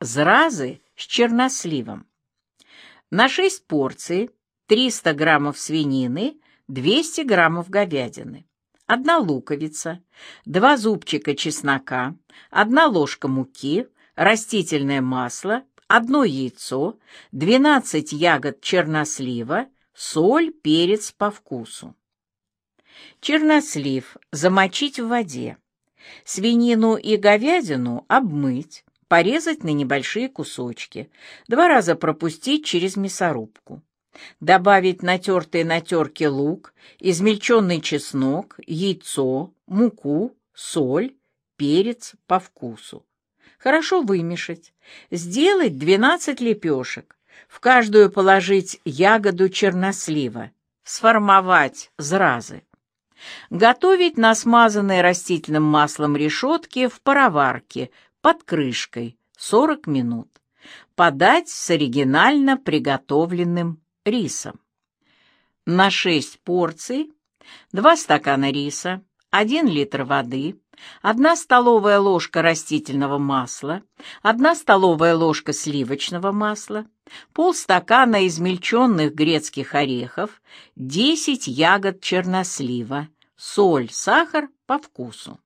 зразы с черносливом. На 6 порций 300 граммов свинины, 200 граммов говядины, 1 луковица, 2 зубчика чеснока, 1 ложка муки, растительное масло, 1 яйцо, 12 ягод чернослива, соль, перец по вкусу. Чернослив замочить в воде. Свинину и говядину обмыть, порезать на небольшие кусочки, 2 раза пропустить через мясорубку. Добавить натертый на терке лук, измельченный чеснок, яйцо, муку, соль, перец по вкусу. Хорошо вымешать. Сделать 12 лепешек. В каждую положить ягоду чернослива. Сформовать зразы. Готовить на смазанной растительным маслом решетке в пароварке под крышкой 40 минут. Подать с оригинально приготовленным рисом. На 6 порций 2 стакана риса, 1 литр воды, 1 столовая ложка растительного масла, 1 столовая ложка сливочного масла, полстакана измельченных грецких орехов, 10 ягод чернослива, соль, сахар по вкусу.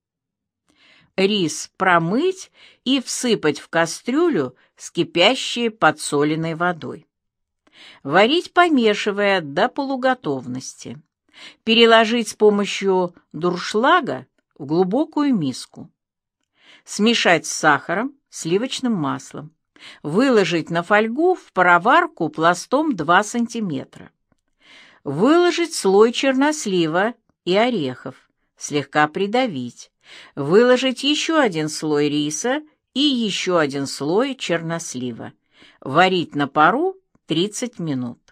Рис промыть и всыпать в кастрюлю с кипящей подсоленной водой. Варить, помешивая до полуготовности. Переложить с помощью дуршлага в глубокую миску. Смешать с сахаром, сливочным маслом. Выложить на фольгу в пароварку пластом 2 см. Выложить слой чернослива и орехов, слегка придавить. Выложить еще 1 слой риса и еще 1 слой чернослива. Варить на пару 30 минут.